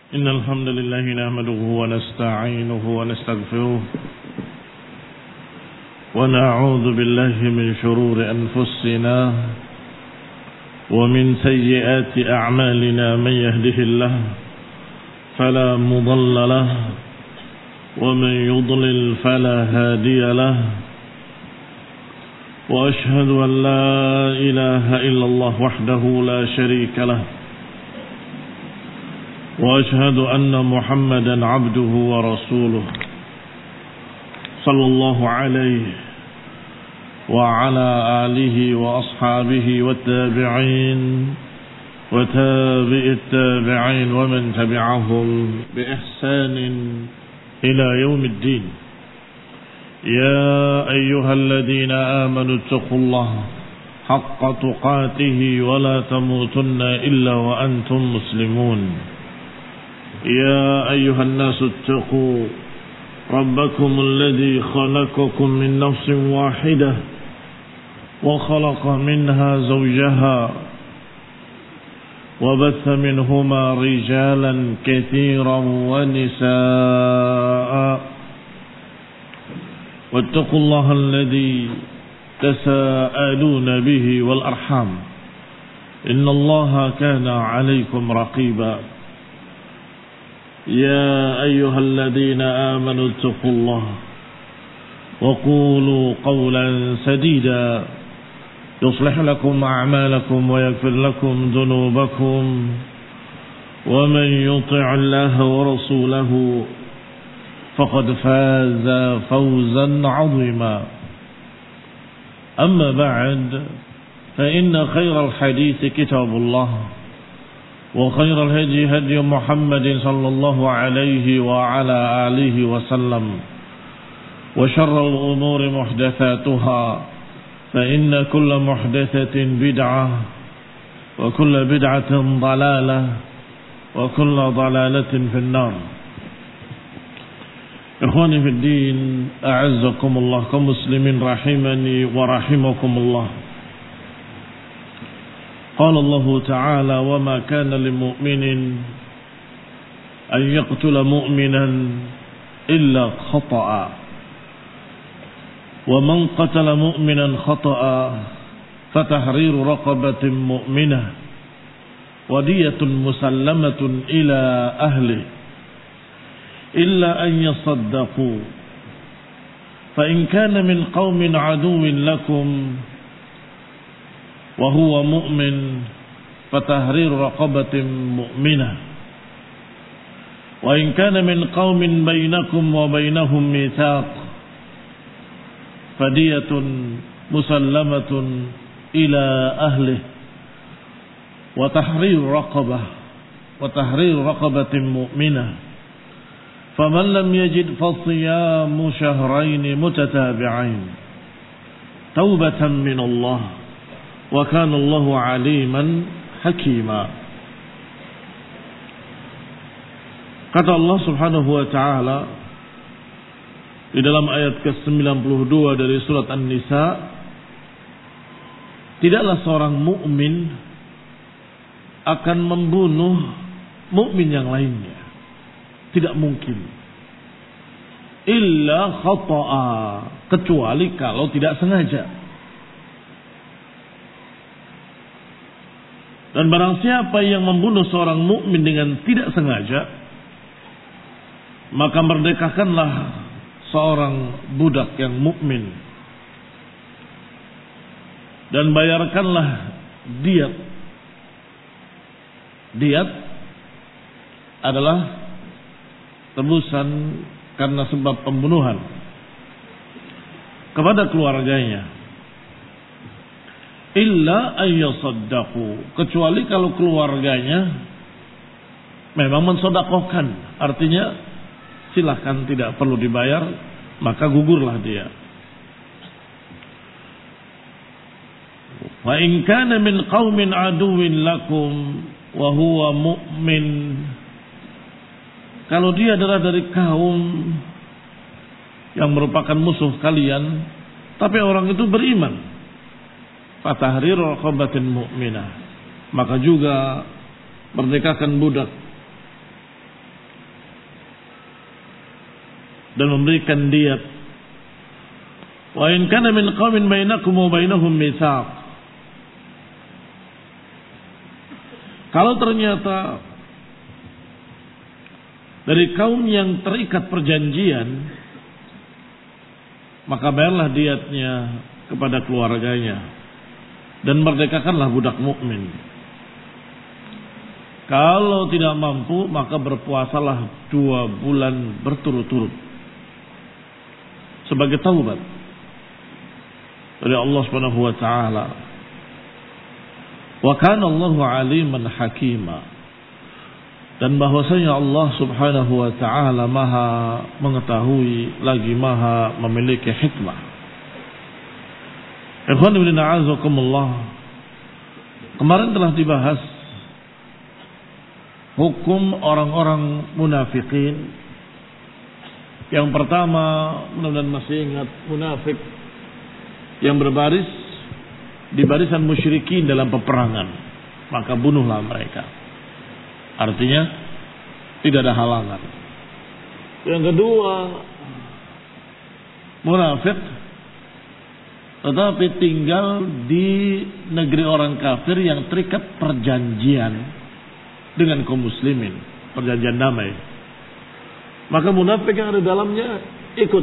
إن الحمد لله نحمده ونستعينه ونستغفره ونعوذ بالله من شرور أنفسنا ومن سيئات أعمالنا. من يهده الله فلا مضل له ومن يضلل فلا هادي له، وأشهد أن لا إله إلا الله وحده لا شريك له، وأشهد أن محمدا عبده ورسوله صلى الله عليه وعلى آله وأصحابه والتابعين وتابع التابعين ومن تبعهم بإحسان إلى يوم الدين. يا أيها الذين آمنوا اتقوا الله حق تقاته ولا تموتن إلا وأنتم مسلمون. يا أيها الناس اتقوا ربكم الذي خلقكم من نفس واحدة وخلق منها زوجها وبث منهما رجالا كثيرا ونساء، واتقوا الله الذي تساءلون به والأرحام إن الله كان عليكم رقيبا. يا أيها الذين آمنوا اتقوا الله وقولوا قولا سديدا يصلح لكم أعمالكم ويغفر لكم ذنوبكم، ومن يطع الله ورسوله فقد فاز فوزا عظيما. أما بعد، فإن خير الحديث كتاب الله، وخير الهدي هدي محمد صلى الله عليه وعلى آله وسلم، وشر الأمور محدثاتها، فإن كل محدثة بدعة وكل بدعة ضلالة وكل ضلالة في النار. إخواني في الدين، أعزكم الله كمسلمين رحمني ورحمكم الله. قال الله تعالى: وما كان لمؤمن أن يقتل مؤمنا إلا خطأ، ومن قتل مؤمنا خطأ فتحرير رقبة مؤمنة ودية مسلمة إلى أهله إلا أن يصدقوا، فإن كان من قوم عدو لكم وهو مؤمن فتحرير رقبة مؤمنة، وإن كان من قوم بينكم وبينهم ميثاق فدية مسلمة إلى أهله وتحرير رقبة مؤمنة، فمن لم يجد فصيام شهرين متتابعين توبة من الله وكان الله عليما حكيما. Kata Allah Subhanahu wa taala di dalam ayat ke-92 dari surat An-Nisa, tidaklah seorang mukmin akan membunuh mukmin yang lainnya, tidak mungkin. Illa khata'a, kecuali kalau tidak sengaja. Dan barang siapa yang membunuh seorang mukmin dengan tidak sengaja, maka merdekakanlah seorang budak yang mukmin dan bayarkanlah diyat. Diyat adalah tebusan karena sebab pembunuhan kepada keluarganya. Illa ayyasaddaqu, kecuali kalau keluarganya memang mensedekahkan, artinya silahkan, tidak perlu dibayar, maka gugurlah dia. Wa in kana min qaumin aduwwin lakum wa huwa mu'min, kalau dia adalah dari kaum yang merupakan musuh kalian tapi orang itu beriman, fatahrir raqabatin mu'minah, maka juga merdekakan budak dan memberikan diat. Wa in kana min qaumin bainakum wa bainahum mitsaq. Kalau ternyata dari kaum yang terikat perjanjian, maka bayarlah diatnya kepada keluarganya dan merdekakanlah budak mukmin. Kalau tidak mampu, maka berpuasalah 2 bulan berturut-turut sebagai taubat dari Allah Subhanahu wa taala. Wa kana Allahu aliman hakima. Dan bahwasanya Allah Subhanahu wa taala Maha mengetahui lagi Maha memiliki hikmah. Ikhwan fillah a'azakumullah. Kemarin telah dibahas hukum orang-orang munafikin. Yang pertama, mudah-mudahan masih ingat, munafik yang berbaris di barisan musyrikin dalam peperangan, maka bunuhlah mereka. Artinya tidak ada halangan. Yang kedua, munafik tetapi tinggal di negeri orang kafir yang terikat perjanjian dengan kaum muslimin, perjanjian damai. Maka munafik yang ada dalamnya ikut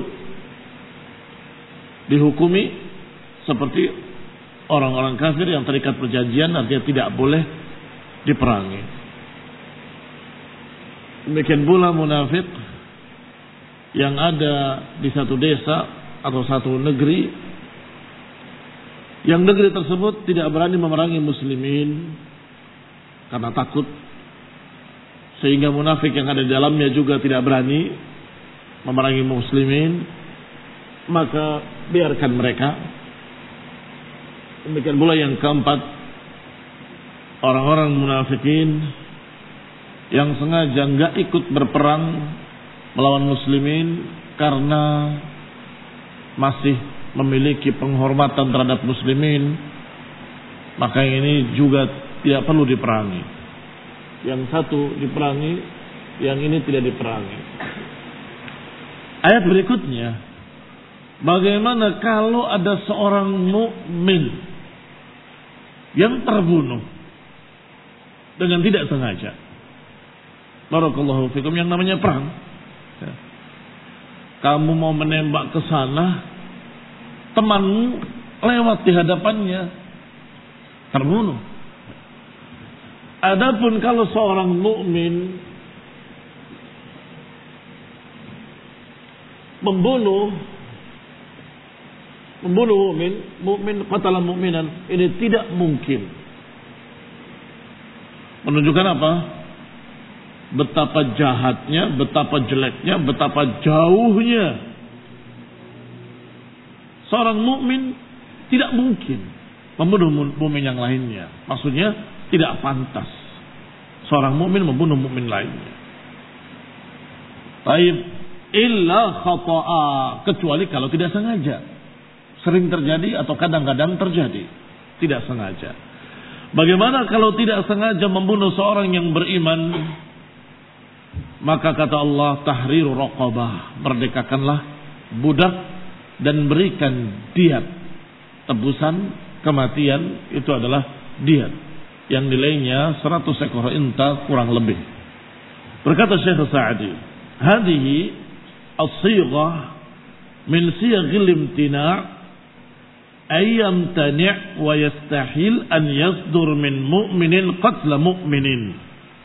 dihukumi seperti orang-orang kafir yang terikat perjanjian, artinya tidak boleh diperangi. Demikian pula munafik yang ada di satu desa atau satu negeri, yang negeri tersebut tidak berani memerangi muslimin karena takut, sehingga munafik yang ada di dalamnya juga tidak berani memerangi muslimin, maka biarkan mereka. Demikian pula yang keempat, orang-orang munafikin yang sengaja enggak ikut berperang melawan muslimin karena masih memiliki penghormatan terhadap muslimin, maka ini juga tidak perlu diperangi. Yang satu diperangi, yang ini tidak diperangi. Ayat berikutnya, bagaimana kalau ada seorang mukmin yang terbunuh dengan tidak sengaja? Barakallahu fikum, yang namanya perang. Kamu mau menembak ke sana, temanmu lewat di hadapannya, terbunuh. Adapun kalau seorang mukmin membunuh mukmin qatala mukminan, ini tidak mungkin. Menunjukkan apa? Betapa jahatnya, betapa jeleknya, betapa jauhnya seorang mukmin. Tidak mungkin membunuh mukmin yang lainnya. Maksudnya tidak pantas seorang mukmin membunuh mukmin lainnya. Baik, illa khata'a, kecuali kalau tidak sengaja. Sering terjadi atau kadang-kadang terjadi tidak sengaja. Bagaimana kalau tidak sengaja membunuh seorang yang beriman? Maka kata Allah, tahriru raqabah, merdekakanlah budak dan berikan diat. Tebusan kematian itu adalah diat yang nilainya 100 ekor unta kurang lebih. Berkata Syekh Sa'di, hadhihi as-sighah min siyaghil imtina' ay yamtani' wa yastahil an yasdur min mu'minin qatla mu'minin.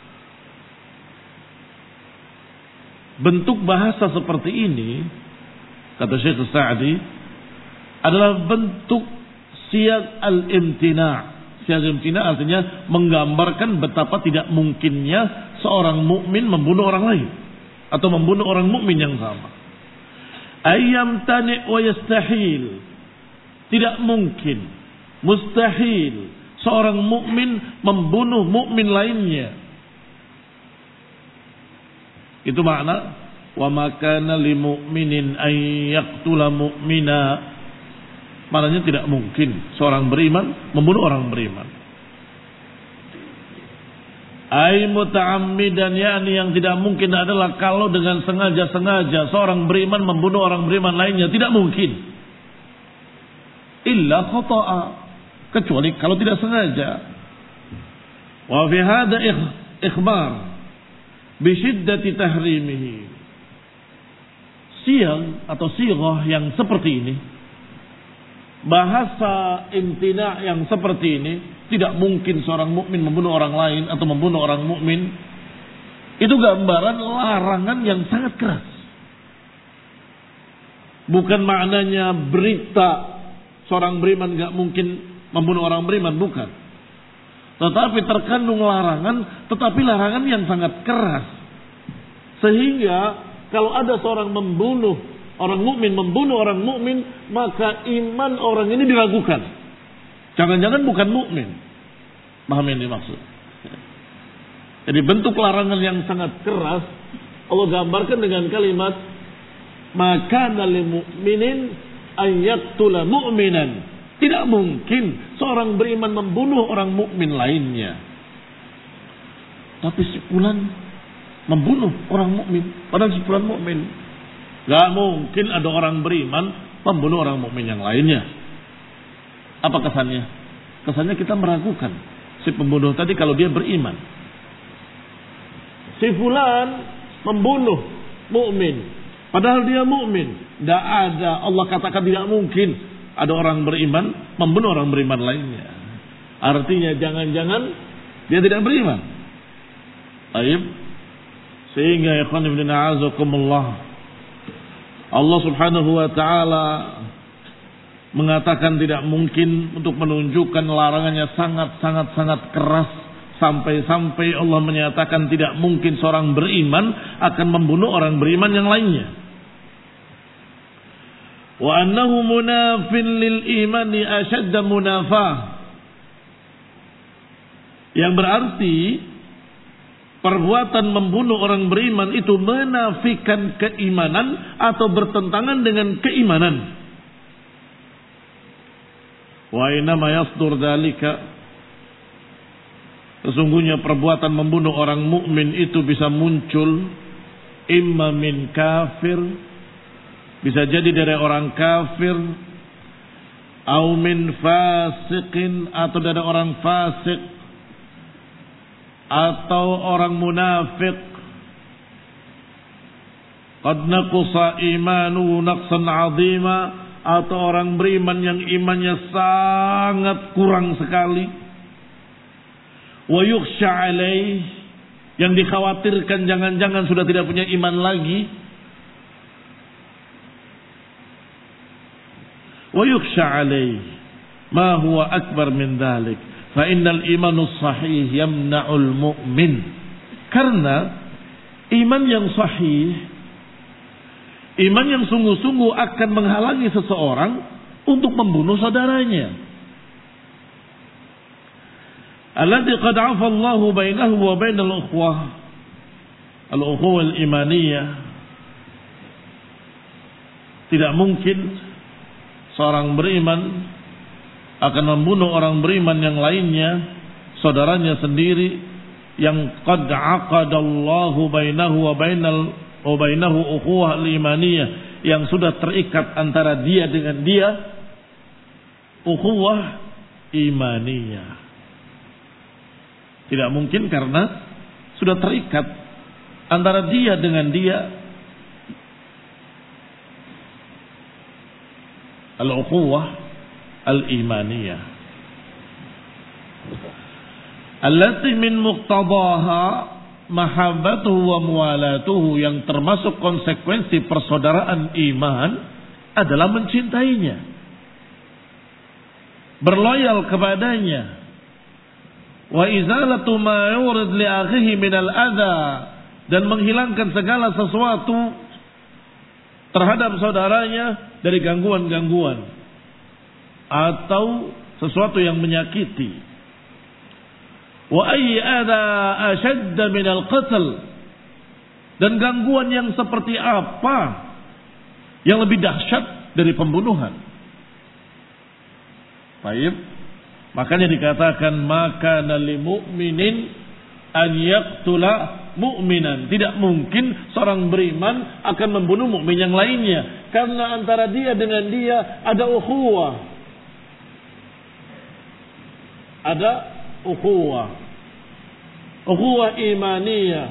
Bentuk bahasa seperti ini, kata Syekh Sa'di, adalah bentuk siyag al-imtina'. Siyag al-imtina' artinya menggambarkan betapa tidak mungkinnya seorang mukmin membunuh orang lain atau membunuh orang mukmin yang sama. Ayyam tani' wa yastahil, tidak mungkin, mustahil seorang mukmin membunuh mukmin lainnya. Itu makna wa makana lil mu'minin ay yaqtula mu'mina. Maknanya tidak mungkin seorang beriman membunuh orang beriman. Ai muta'ammidan, yakni yang tidak mungkin adalah kalau dengan sengaja-sengaja seorang beriman membunuh orang beriman lainnya, tidak mungkin. Illa khata'a, kecuali kalau tidak sengaja. Wa fi hadha ikhbar bi syiddati tahrimihi. Siang atau sighah yang seperti ini, bahasa imtina' yang seperti ini, tidak mungkin seorang mukmin membunuh orang lain atau membunuh orang mukmin. Itu gambaran larangan yang sangat keras. Bukan maknanya berita seorang beriman gak mungkin membunuh orang beriman, bukan. Tetapi terkandung larangan, tetapi larangan yang sangat keras. Sehingga kalau ada seorang membunuh orang mukmin, membunuh orang mukmin, maka iman orang ini diragukan. Jangan-jangan bukan mukmin. Paham yang dimaksud? Jadi bentuk larangan yang sangat keras Allah gambarkan dengan kalimat maka lil mu'minin an yaqtula mu'minan. Tidak mungkin seorang beriman membunuh orang mukmin lainnya. Tapi si fulan membunuh orang mukmin, padahal si fulan mukmin. Gak mungkin ada orang beriman membunuh orang mukmin yang lainnya. Apa kesannya? Kesannya kita meragukan si pembunuh tadi kalau dia beriman. Si fulan membunuh mukmin, padahal dia mukmin. Tidak ada, Allah katakan tidak mungkin ada orang beriman membunuh orang beriman lainnya. Artinya jangan-jangan dia tidak beriman. Baik. Sehingga ikhwan ibn a'azakumullah, Allah subhanahu wa ta'ala mengatakan tidak mungkin untuk menunjukkan larangannya sangat keras, sampai-sampai Allah menyatakan tidak mungkin seorang beriman akan membunuh orang beriman yang lainnya. Wa annahu munafin lil imani ashadda munafah, yang berarti perbuatan membunuh orang beriman itu menafikan keimanan atau bertentangan dengan keimanan. Wa inama yasdur dzalika, sesungguhnya perbuatan membunuh orang mukmin itu bisa muncul imma min kafir, bisa jadi dari orang kafir, au min fasiqin, atau dari orang fasik, atau orang munafik, qad naqusa imanu naqsan 'azima, atau orang beriman yang imannya sangat kurang sekali, wa yukhsha alaih, yang dikhawatirkan jangan-jangan sudah tidak punya iman lagi, wa yukhsha alaih ma huwa akbar min dhalik fa innal imanus sahih yamna'ul mu'min, karena iman yang sahih, iman yang sungguh-sungguh akan menghalangi seseorang untuk membunuh saudaranya. Alladzi qad 'afa Allahu bainahu wa bainal ukhwah, al-ukhuwah al-imaniyah. Tidak mungkin seorang beriman akan membunuh orang beriman yang lainnya, saudaranya sendiri, yang qad 'aqadallahu bainahu wa bainahu ukhuwah al-imaniyah, yang sudah terikat antara dia dengan dia ukhuwah imaniyah. Tidak mungkin karena sudah terikat antara dia dengan dia al-ukhuwah al-imaniyah allati min muqtadaha mahabbatuhu wa muwalatuhu, yang termasuk konsekuensi persaudaraan iman adalah mencintainya, berloyal kepadanya, wa izalatu ma yurid li akhihi minal adha, dan menghilangkan segala sesuatu terhadap saudaranya dari gangguan-gangguan atau sesuatu yang menyakiti. Wa ayyi adha ashadda minal qatl, dan gangguan yang seperti apa yang lebih dahsyat dari pembunuhan. Baik, makanya dikatakan maka lil mu'minin an yaqtula mu'minan. Tidak mungkin seorang beriman akan membunuh mukmin yang lainnya, karena antara dia dengan dia ada ukhuwah. Ada ukhuwah. Ukhuwah imaniyah.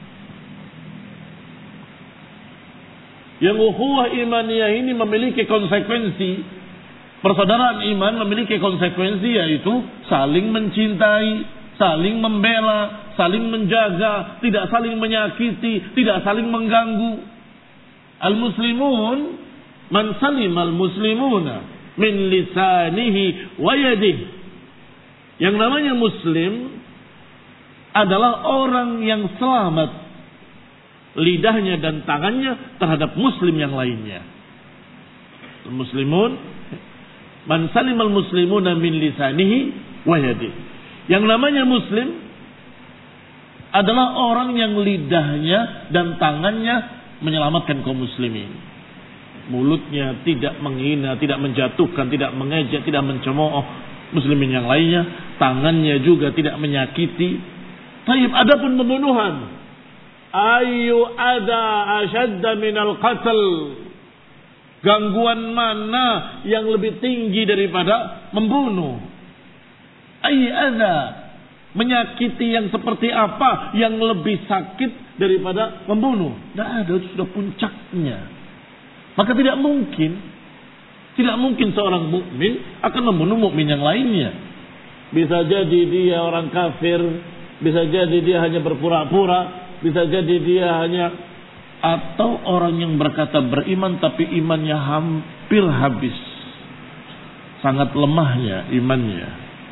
Yang ukhuwah imaniyah ini memiliki konsekuensi. Persaudaraan iman memiliki konsekuensi, yaitu saling mencintai, saling membela, saling menjaga, tidak saling menyakiti, tidak saling mengganggu. Al-muslimun man salimal muslimuna min lisanihi wa yadihi. Yang namanya muslim adalah orang yang selamat lidahnya dan tangannya terhadap muslim yang lainnya. Al-muslimun man salimal muslimuna min lisanihi wa yadihi. Yang namanya muslim adalah orang yang lidahnya dan tangannya menyelamatkan kaum muslimin. Mulutnya tidak menghina, tidak menjatuhkan, tidak mengejek, tidak mencemooh muslimin yang lainnya. Tangannya juga tidak menyakiti. Taib, adapun pembunuhan, ayu ada asyadda minal qatl. Gangguan mana yang lebih tinggi daripada membunuh? Ada menyakiti yang seperti apa yang lebih sakit daripada membunuh? Tidak ada, itu sudah puncaknya. Maka tidak mungkin seorang mukmin akan membunuh mukmin yang lainnya. Bisa jadi dia orang kafir, bisa jadi dia hanya berpura-pura, bisa jadi dia hanya, atau orang yang berkata beriman tapi imannya hampir habis, sangat lemahnya imannya.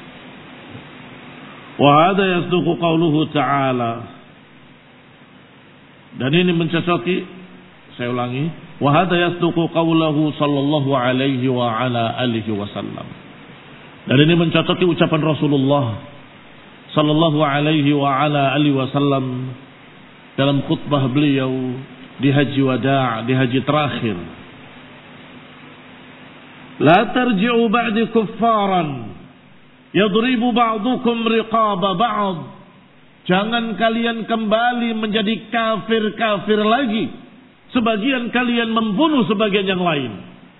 Wa hadha yasduqu qauluhu ta'ala, dan ini mencocoki, saya ulangi, wa hadha yasduqu qaulahu sallallahu alaihi wa ala alihi wasallam, dan ini mencocoki ucapan Rasulullah sallallahu alaihi wa ala alihi wasallam dalam khutbah beliau di haji wada', di haji terakhir. La tarji'u ba'di kuffaran yadribu ba'dukum riqaba ba'd. Jangan kalian kembali menjadi kafir-kafir lagi, sebagian kalian membunuh sebagian yang lain.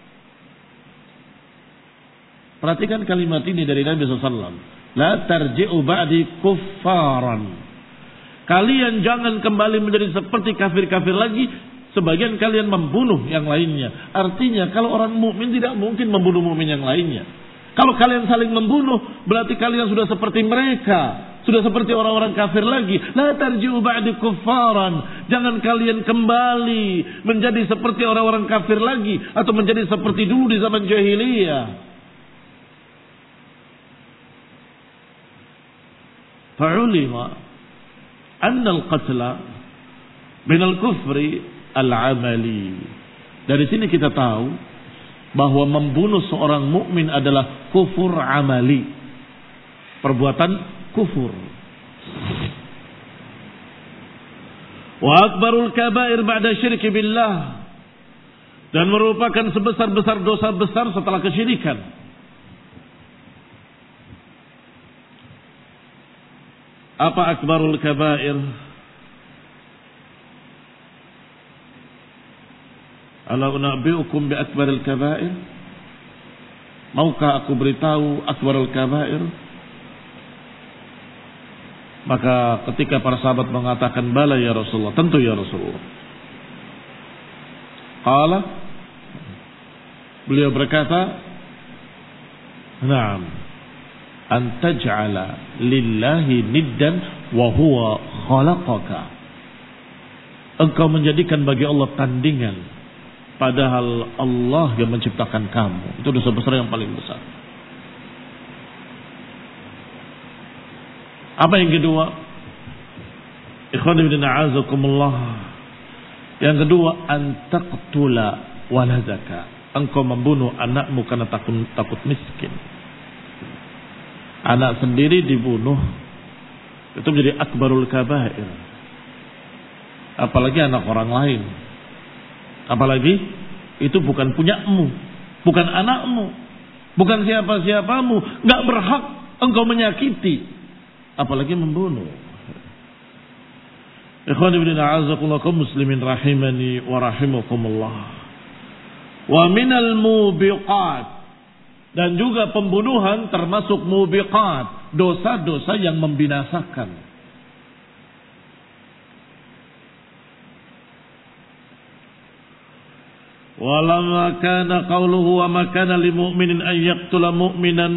Perhatikan kalimat ini dari Nabi SAW. La tarji'u ba'di kuffaran. Kalian jangan kembali menjadi seperti kafir-kafir lagi, sebagian kalian membunuh yang lainnya. Artinya kalau orang mukmin tidak mungkin membunuh mukmin yang lainnya. Kalau kalian saling membunuh, berarti kalian sudah seperti mereka, sudah seperti orang-orang kafir lagi. La tarji'u ba'di kuffaran. Jangan kalian kembali menjadi seperti orang-orang kafir lagi, atau menjadi seperti dulu di zaman jahiliyah. Fa'ulima anna al-qatla min al-kufri al-amali. Dari sini kita tahu bahwa membunuh seorang mukmin adalah kufur amali, perbuatan kufur. Wa akbarul kabair ba'da syirki billah, dan merupakan sebesar-besar dosa besar setelah kesyirikan. Apa akbarul kabair? Ala unabbi'ukum bi akbaril kabair? Maukah aku beritahu akbarul kabair? Maka ketika para sahabat mengatakan bala ya Rasulullah, tentu ya Rasulullah. Qala, beliau berkata, na'am, an taj'ala lillahi niddan wa huwa khalaqaka. Engkau menjadikan bagi Allah tandingan, padahal Allah yang menciptakan kamu. Itu dosa besar yang paling besar. Apa yang kedua? Ikhwan ibn a'azakumullah. Yang kedua, an taqtula waladaka. Engkau membunuh anakmu karena takut miskin. Anak sendiri dibunuh, itu menjadi akbarul kabair. Apalagi anak orang lain. Apalagi itu bukan punyamu, bukan anakmu, bukan siapa-siapamu, nggak berhak engkau menyakiti, apalagi membunuh. Ikhwani bin a'azakumullah kaum muslimin rahimani wa rahimakumullah. Wa minal mubiqat, dan juga pembunuhan termasuk mubiqat, dosa-dosa yang membinasakan. Walamma kana qawluhu wa ma kana lil mu'minin an yaqtula mu'minan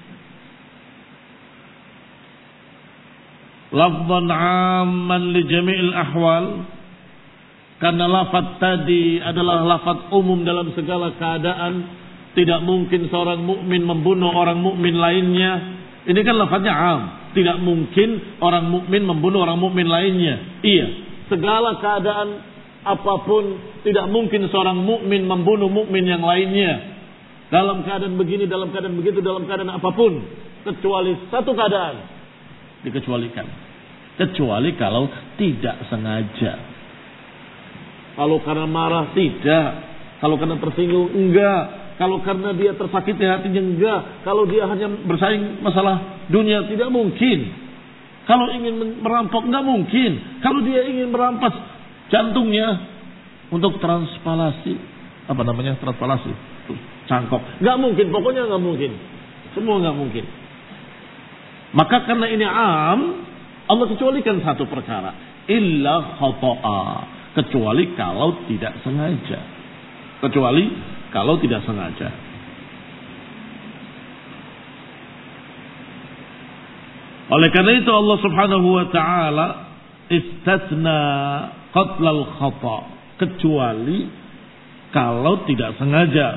lafdhan 'amman li jami'il ahwal, karena lafaz tadi adalah lafaz umum dalam segala keadaan. Tidak mungkin seorang mukmin membunuh orang mukmin lainnya. Ini kan lafaznya 'am. Tidak mungkin orang mukmin membunuh orang mukmin lainnya. Iya, segala keadaan apapun tidak mungkin seorang mukmin membunuh mukmin yang lainnya. Dalam keadaan begini, dalam keadaan begitu, dalam keadaan apapun, kecuali satu keadaan dikecualikan, kecuali kalau tidak sengaja. Kalau karena marah tidak, kalau karena tersinggung enggak, kalau karena dia tersakiti hatinya enggak, kalau dia hanya bersaing masalah dunia tidak mungkin, kalau ingin merampok enggak mungkin, kalau dia ingin merampas jantungnya untuk transplantasi, apa namanya, transplantasi cangkok, enggak mungkin, pokoknya enggak mungkin, semua enggak mungkin. Maka karena ini 'am, Allah kecualikan satu perkara, illa khata'a, kecuali kalau tidak sengaja. Kecuali kalau tidak sengaja. Oleh karena itu Allah Subhanahu wa taala istatsna qatlal khata', kecuali kalau tidak sengaja.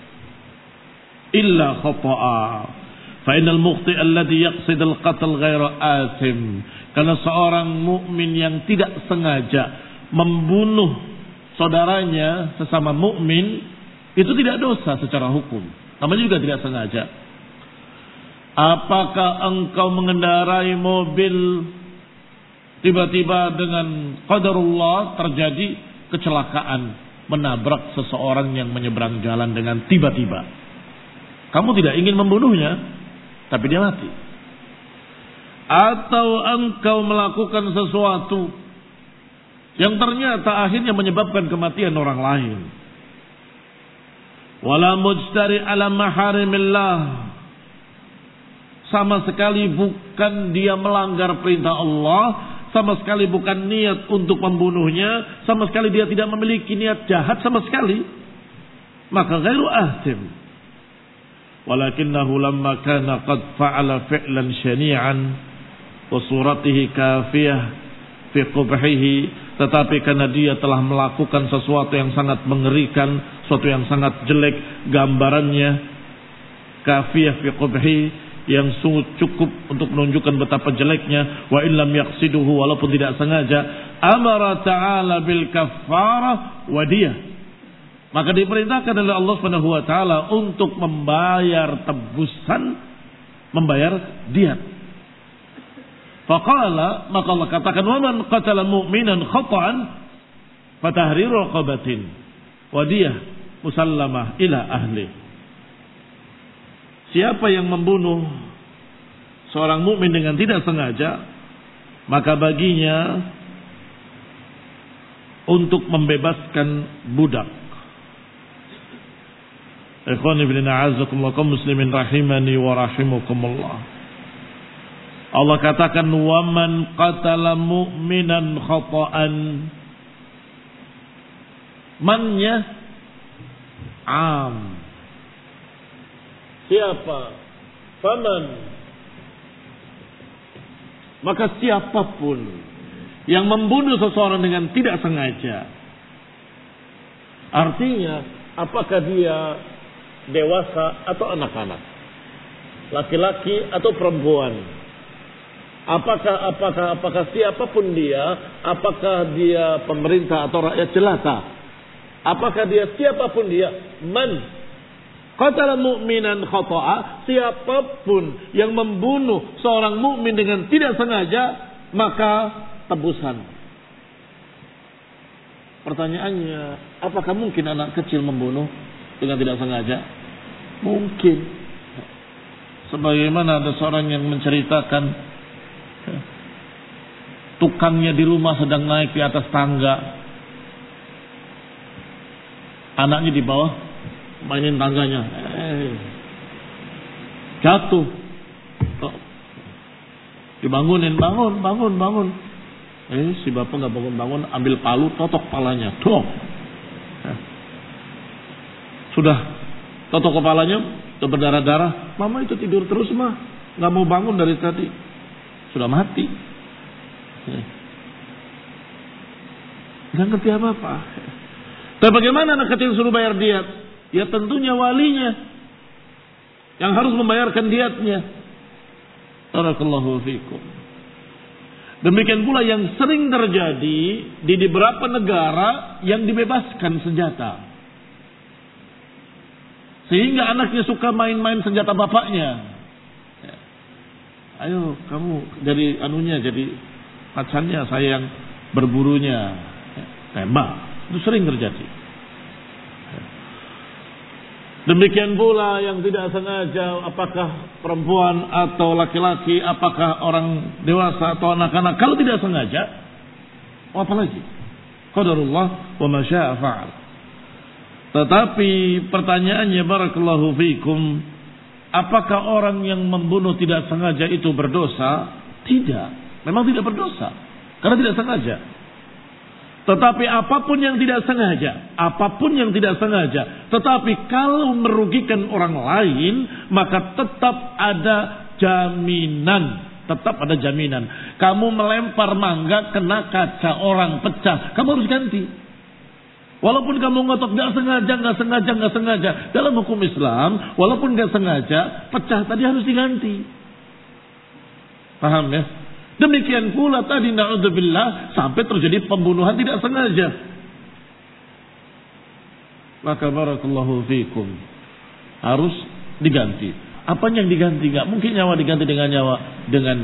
Illa khata'a. Fa innal mukhti' alladhi yaqsid al-qatl ghairu asim. Karena seorang mukmin yang tidak sengaja membunuh saudaranya sesama mukmin itu tidak dosa secara hukum. Namanya juga tidak sengaja. Apakah engkau mengendarai mobil, tiba-tiba dengan qadarullah terjadi kecelakaan, menabrak seseorang yang menyeberang jalan dengan tiba-tiba. Kamu tidak ingin membunuhnya, tapi dia mati. Atau engkau melakukan sesuatu yang ternyata akhirnya menyebabkan kematian orang lain. Wala mujtari ala maharimillah, sama sekali bukan dia melanggar perintah Allah, sama sekali bukan niat untuk membunuhnya, sama sekali dia tidak memiliki niat jahat sama sekali, maka ghairu ahtim. Walakinnahu lamma kana qad fa'ala fi'lan syani'an wa suratihi kafiyah fi qubhihi, tetapi karena dia telah melakukan sesuatu yang sangat mengerikan, sesuatu yang sangat jelek gambarannya, kafiyah fi qubhi, yang sungguh cukup untuk menunjukkan betapa jeleknya, wa illam yaqsiduhu, walaupun tidak sengaja, amara ta'ala bil kaffarah wa diyah, maka diperintahkan oleh Allah Subhanahu wa taala untuk membayar tebusan, membayar diat. Faqala, maka Allah katakan, wa man qatala mu'minan khata'an fatahriru raqabatin wa diyah musallamah ila ahli. Siapa yang membunuh seorang mukmin dengan tidak sengaja, maka baginya untuk membebaskan budak. Ikhwani bin a'azakumullah kaum muslimin rahimani wa rahimakumullah. Allah katakan, wa man qatala mu'minan khata'an. Mannya 'am. Siapa? Faman. Maka siapapun yang membunuh seseorang dengan tidak sengaja. Artinya, apakah dia dewasa atau anak-anak, laki-laki atau perempuan, apakah siapapun dia, apakah dia pemerintah atau rakyat jelata, apakah dia siapapun dia, man qatala mu'minan khata'a, siapapun yang membunuh seorang mukmin dengan tidak sengaja, maka tebusan. Pertanyaannya, apakah mungkin anak kecil membunuh dengan tidak sengaja? Mungkin. Sebagaimana ada seorang yang menceritakan tukangnya di rumah sedang naik di atas tangga, anaknya di bawah mainin tangganya, jatuh, dibangunin, bangun. Si bapak nggak bangun, ambil palu, totok palanya, dok. Sudah totok kepalanya, berdarah-darah. Mama itu tidur terus mah, nggak mau bangun dari tadi, sudah mati. Nggak ngerti apa-apa. Tapi bagaimana anak kecil suruh bayar diat? Ya tentunya walinya yang harus membayarkan diatnya. Barakallahu fikum. Demikian pula yang sering terjadi di beberapa negara yang dibebaskan senjata. Sehingga anaknya suka main-main senjata bapaknya. Ayo kamu jadi jadi pacarnya, saya yang berburunya. Tembak. Itu sering terjadi. Demikian pula yang tidak sengaja, apakah perempuan atau laki-laki, apakah orang dewasa atau anak-anak, kalau tidak sengaja, apa lagi? Qadarullah wa ma syaa fa'al. Tetapi pertanyaannya, barakallahu fikum, apakah orang yang membunuh tidak sengaja itu berdosa? Tidak, memang tidak berdosa, karena tidak sengaja. Tetapi apapun yang tidak sengaja, tetapi kalau merugikan orang lain, maka tetap ada jaminan. Kamu melempar mangga, kena kaca orang, pecah, kamu harus ganti. Walaupun kamu ngotok nggak sengaja. Dalam hukum Islam, walaupun nggak sengaja, pecah tadi harus diganti. Paham ya? Demikian pula tadi na'udzubillah sampai terjadi pembunuhan tidak sengaja. Maka barakallahu fikum, harus diganti. Apa yang diganti? Nggak mungkin nyawa diganti dengan nyawa, dengan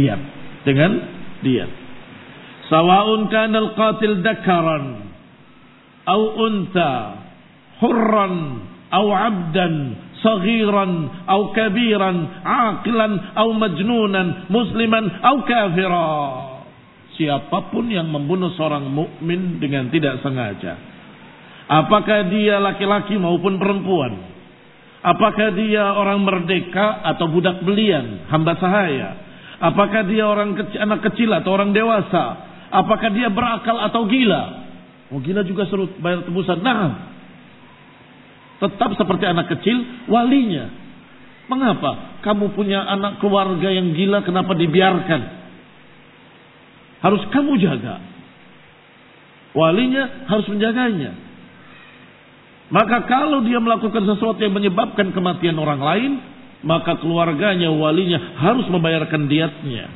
diat. Sawa'un kana al-qatil dakaran aw unta, hurran aw 'abdan, saghiran aw kabiran, aqilan aw majnunan, musliman aw kafira. Siapapun yang membunuh seorang mukmin dengan tidak sengaja, apakah dia laki-laki maupun perempuan, apakah dia orang merdeka atau budak belian, hamba sahaya, apakah dia anak kecil atau orang dewasa, apakah dia berakal atau gila. Gila juga suruh bayar tebusan. Nah, tetap seperti anak kecil, walinya. Mengapa? Kamu punya anak keluarga yang gila, kenapa dibiarkan? Harus kamu jaga. Walinya harus menjaganya. Maka kalau dia melakukan sesuatu yang menyebabkan kematian orang lain, maka keluarganya, walinya harus membayarkan diatnya.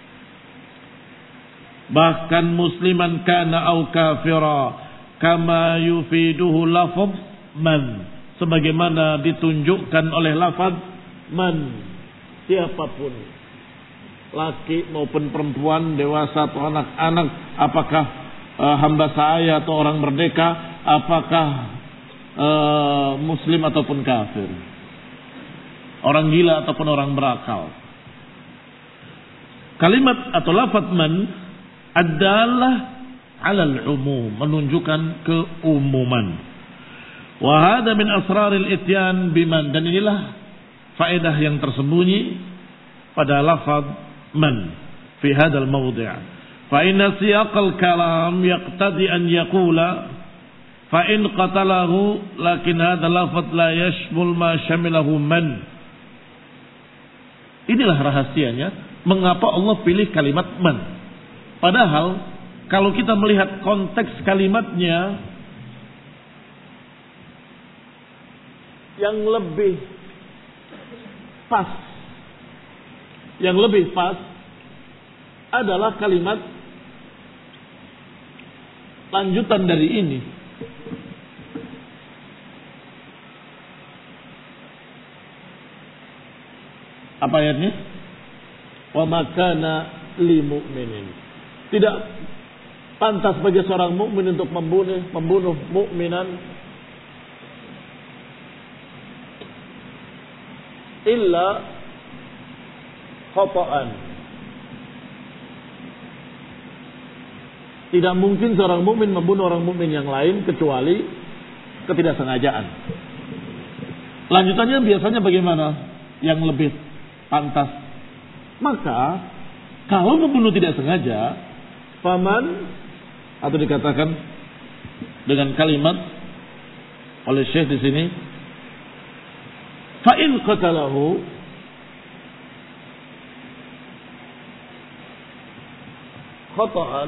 Bahkan musliman kana au kafira, kama yufiduhu lafaz man, sebagaimana ditunjukkan oleh lafaz man, siapapun, laki maupun perempuan, dewasa atau anak-anak, apakah hamba sahaya atau orang merdeka, apakah muslim ataupun kafir, orang gila ataupun orang berakal. Kalimat atau lafaz man adalah alal umum, menunjukkan keumuman. Wa hadha min asraril ityan biman, dan inilah faedah yang tersembunyi pada lafaz man fi hadzal mawdi'. Fa inna siyaqal kalam yaqtadi an yaqula fa in qatalahu, lakin hadha lafaz la yashmul ma shamilahu man. Inilah rahasianya mengapa Allah pilih kalimat man. Padahal kalau kita melihat konteks kalimatnya, yang lebih pas adalah kalimat lanjutan dari ini. Apa ayatnya? Wa ma kana li mu'minin. Tidak pantas bagi seorang mukmin untuk membunuh mukminan illa khata'an, Tidak mungkin seorang mukmin membunuh orang mukmin yang lain kecuali ketidaksengajaan. Lanjutannya biasanya bagaimana? Yang lebih pantas. Maka kalau membunuh tidak sengaja, faman, atau dikatakan dengan kalimat oleh Syekh di sini, fa in qatalahu khata'an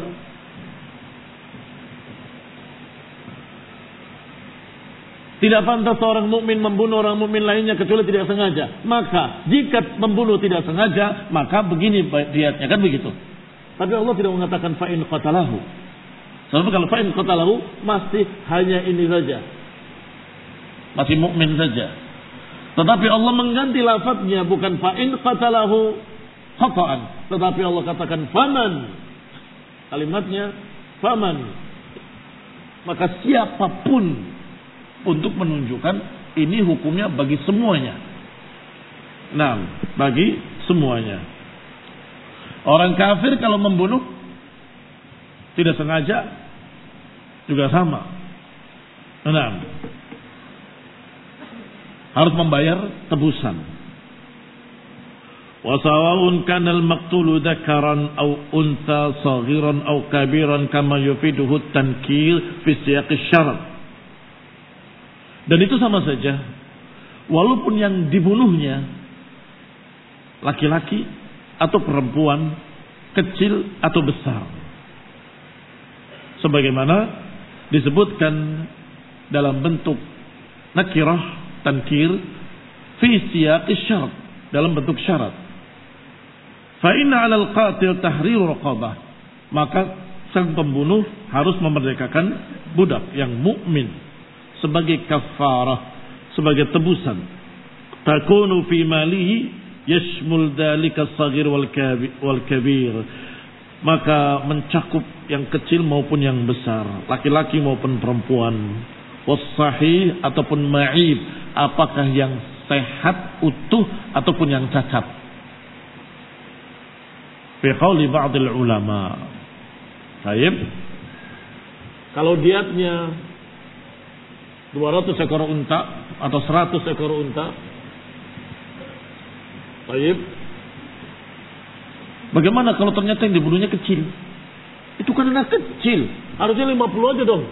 tidak pantas seorang mukmin membunuh orang mukmin lainnya kecuali tidak sengaja. Maka jika membunuh tidak sengaja, maka begini diatnya, kan begitu. Tapi Allah tidak mengatakan fa'in qatalahu. Sebab kalau fa'in qatalahu masih hanya ini saja, masih mukmin saja. Tetapi Allah mengganti lafadznya, bukan fa'in qatalahu khata'an, tetapi Allah katakan faman. Kalimatnya faman. Maka siapapun, untuk menunjukkan ini hukumnya bagi semuanya. Nah, bagi semuanya. Orang kafir kalau membunuh tidak sengaja juga sama. Nah, harus membayar tebusan. Wa sawa'un kana al-maqtulu dzakaran aw untha saghiran aw kabiran kama yufiduhu at-tankir fi siyaq asy-syar'. Dan itu sama saja, walaupun yang dibunuhnya laki-laki atau perempuan, kecil atau besar. Sebagaimana disebutkan dalam bentuk nakirah, tankir, fi siyaqis syarat, dalam bentuk syarat. Fa inna 'alal qatil tahriru raqabah. Maka sang pembunuh harus memerdekakan budak yang mukmin sebagai kafarah, sebagai tebusan. Takunu fi malihi yashmul dzalika as-saghir wal kabir. Maka mencakup yang kecil maupun yang besar, laki-laki maupun perempuan. Was-sahih ataupun ma'ib, apakah yang sehat utuh ataupun yang cacat. Fi qauli ba'dil ulama. Baik. Kalau diatnya 200 ekor unta atau 100 ekor unta. Baik. Bagaimana kalau ternyata yang dibunuhnya kecil? Itu kan anak kecil. Harusnya 50 aja dong.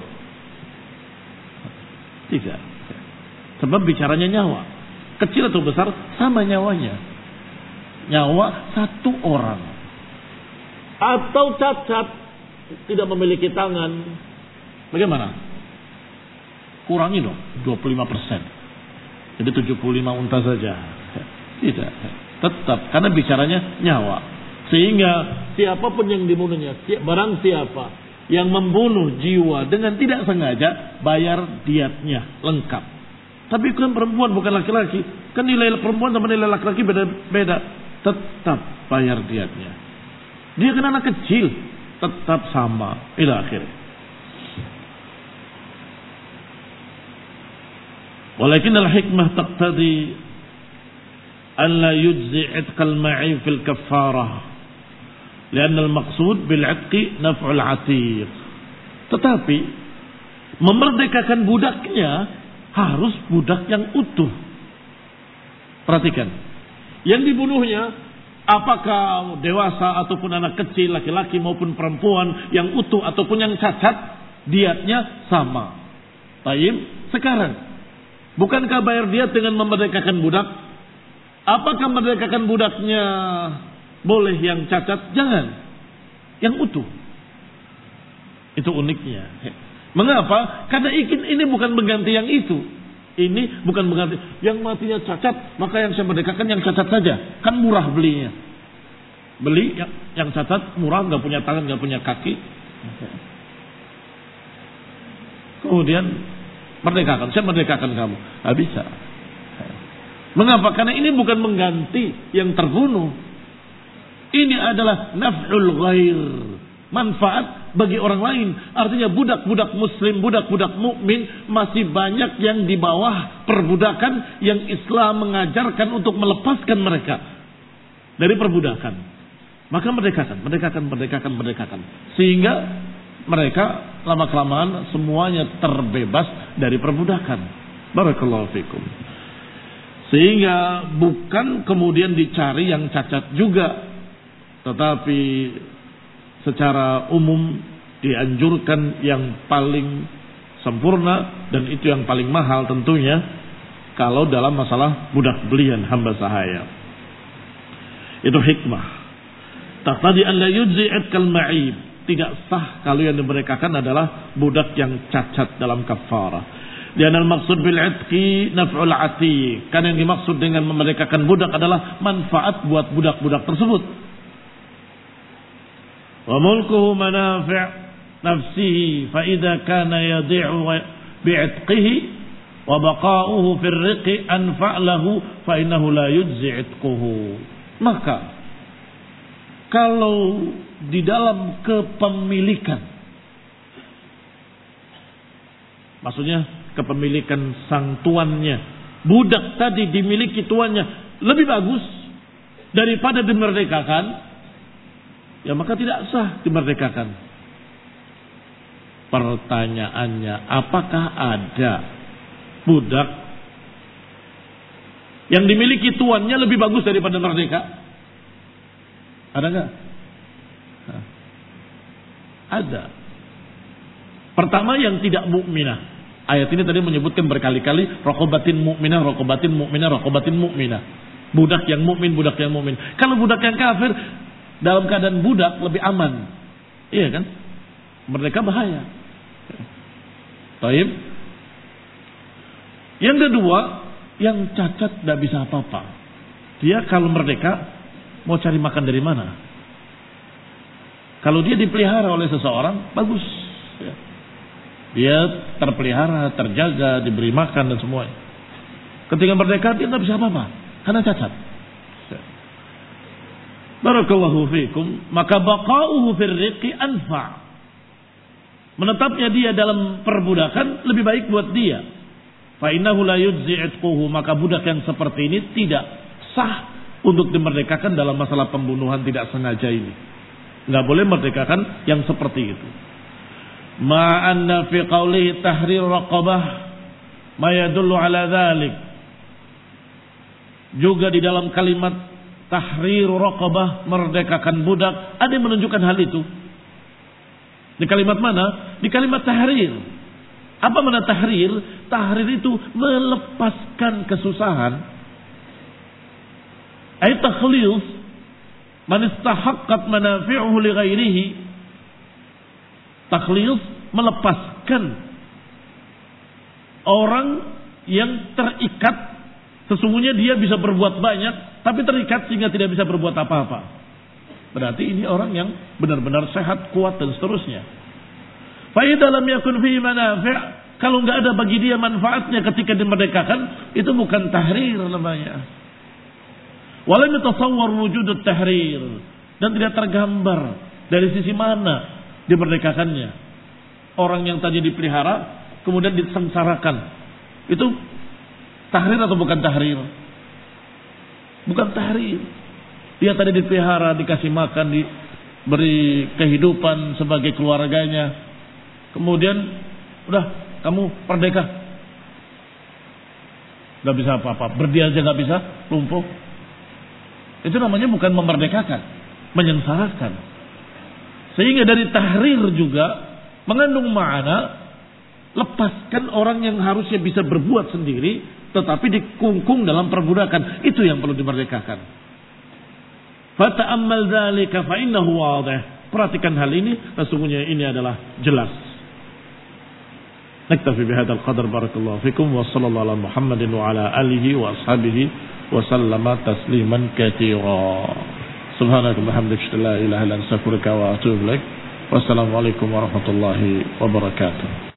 Tidak. Sebab bicaranya nyawa. Kecil atau besar sama nyawanya. Nyawa satu orang. Atau cacat, tidak memiliki tangan. Bagaimana? Kurangi dong 25%. Jadi 75 unta saja. Tidak. Tetap. Karena bicaranya nyawa. Sehingga siapapun yang dibunuhnya, barang siapa yang membunuh jiwa dengan tidak sengaja, bayar diatnya lengkap. Tapi kan perempuan bukan laki-laki. Kan nilai perempuan sama nilai laki-laki beda-beda. Tetap bayar diatnya. Dia kan anak kecil. Tetap sama. Ila akhir. Walakin al-hikmah taqtadi an la yujzi' itqal ma'i fil kaffarah. Karena al-maqsud bil 'itqi naf'ul 'atiq. Tetapi memerdekakan budaknya harus budak yang utuh. Perhatikan. Yang dibunuhnya apakah dewasa ataupun anak kecil, laki-laki maupun perempuan, yang utuh ataupun yang cacat, diatnya sama. Baik, sekarang bukankah bayar diat dengan memerdekakan budak? Apakah memerdekakan budaknya boleh yang cacat? Jangan. Yang utuh. Itu uniknya. Mengapa? Karena ini bukan mengganti yang itu. Ini bukan mengganti. Yang matinya cacat, maka yang saya merdekakan yang cacat saja. Kan murah belinya. Beli yang cacat murah, gak punya tangan, gak punya kaki. Kemudian merdekakan, saya merdekakan kamu. Nggak bisa. Mengapa? Karena ini bukan mengganti yang terbunuh. Ini adalah naf'ul ghair, manfaat bagi orang lain. Artinya budak-budak muslim, budak-budak mukmin masih banyak yang di bawah perbudakan yang Islam mengajarkan untuk melepaskan mereka dari perbudakan. Maka merdekakan. Sehingga mereka lama-kelamaan semuanya terbebas dari perbudakan. Barakallahu fikum. Sehingga bukan kemudian dicari yang cacat juga, tetapi secara umum dianjurkan yang paling sempurna, dan itu yang paling mahal tentunya kalau dalam masalah budak belian hamba sahaya. Itu hikmah. Taqtadi an la yujzi'at kal ma'ib. Tidak sah kalau yang dimerdekakan adalah budak yang cacat dalam kafarah. Dan al-maksud bil 'itqi naf'ul 'atiq. Karena yang dimaksud dengan memerdekakan budak adalah manfaat buat budak-budak tersebut. Wa mulkuhu manafi' nafsihi fa idza kana yadi'u bi'itqihi wa baqa'uhu fil riqi anfa' lahu fa innahu la yujzi 'itquhu. Maka kalau di dalam kepemilikan, maksudnya kepemilikan sang tuannya, budak tadi dimiliki tuannya lebih bagus daripada dimerdekakan, ya maka tidak sah dimerdekakan. Pertanyaannya, apakah ada budak yang dimiliki tuannya lebih bagus daripada merdeka? Ada nggak? Ada. Pertama, yang tidak mukminah. Ayat ini tadi menyebutkan berkali-kali raqabatin mukminah, raqabatin mukminah, raqabatin mukminah. Budak yang mukmin, budak yang mukmin. Kalau budak yang kafir dalam keadaan budak lebih aman. Iya kan? Merdeka bahaya. Baik. Yang kedua, yang cacat tidak bisa apa-apa. Dia kalau merdeka mau cari makan dari mana? Kalau dia dipelihara oleh seseorang, bagus. Dia terpelihara, terjaga, diberi makan dan semuanya. Ketika merdeka dia tidak bisa apa-apa, karena cacat. Barakallahu fikum. Maka baqa'uhu fir riqi anfa'. Menetapnya dia dalam perbudakan lebih baik buat dia. Fa innahu la yujzi 'itquhu. Maka budak yang seperti ini tidak sah untuk dimerdekakan dalam masalah pembunuhan tidak sengaja ini. Enggak boleh merdekakan yang seperti itu. Ma'anna fi qawlihi tahrir raqabah ma yadullu ala dhalik. Juga di dalam kalimat tahrir raqabah, merdekakan budak, ada yang menunjukkan hal itu. Di kalimat mana? Di kalimat tahrir. Apa makna tahrir? Tahrir itu melepaskan kesusahan. Ay takhlis man istahaqqat manafi'uhu li ghairihi. Takhlis melepaskan orang yang terikat, sesungguhnya dia bisa berbuat banyak tapi terikat sehingga tidak bisa berbuat apa-apa. Berarti ini orang yang benar-benar sehat, kuat dan seterusnya. Fa idza lam yakun fihi manafi', kalau enggak ada bagi dia manfaatnya ketika dimerdekakan, itu bukan tahrir namanya. Walam yatasawwar wujud tahrir, dan tidak tergambar dari sisi mana dimerdekakannya. Orang yang tadi dipelihara kemudian disengsarakan, itu tahrir atau bukan tahrir? Bukan tahrir. Dia tadi dipelihara, dikasih makan, diberi kehidupan sebagai keluarganya, kemudian udah kamu merdeka, nggak bisa apa-apa, berdiri aja nggak bisa, lumpuh. Itu namanya bukan memerdekakan, menyengsarakan. Sehingga dari tahrir juga mengandung makna lepaskan orang yang harusnya bisa berbuat sendiri, tetapi dikungkung dalam perbudakan. Itu yang perlu dimerdekakan. Fata'ammal dzalika fa innahu wadih. Perhatikan hal ini, sesungguhnya ini adalah jelas. Naktafi bihadzal qadar, barakallahu fikum wa sallallahu ala Muhammadin wa ala alihi wa ashabihi wa sallama tasliman katsira. Subhanaka wa bihamdika la ilaha illa anta astaghfiruka wa atubu ilaik. Wassalamualaikum warahmatullahi wabarakatuh.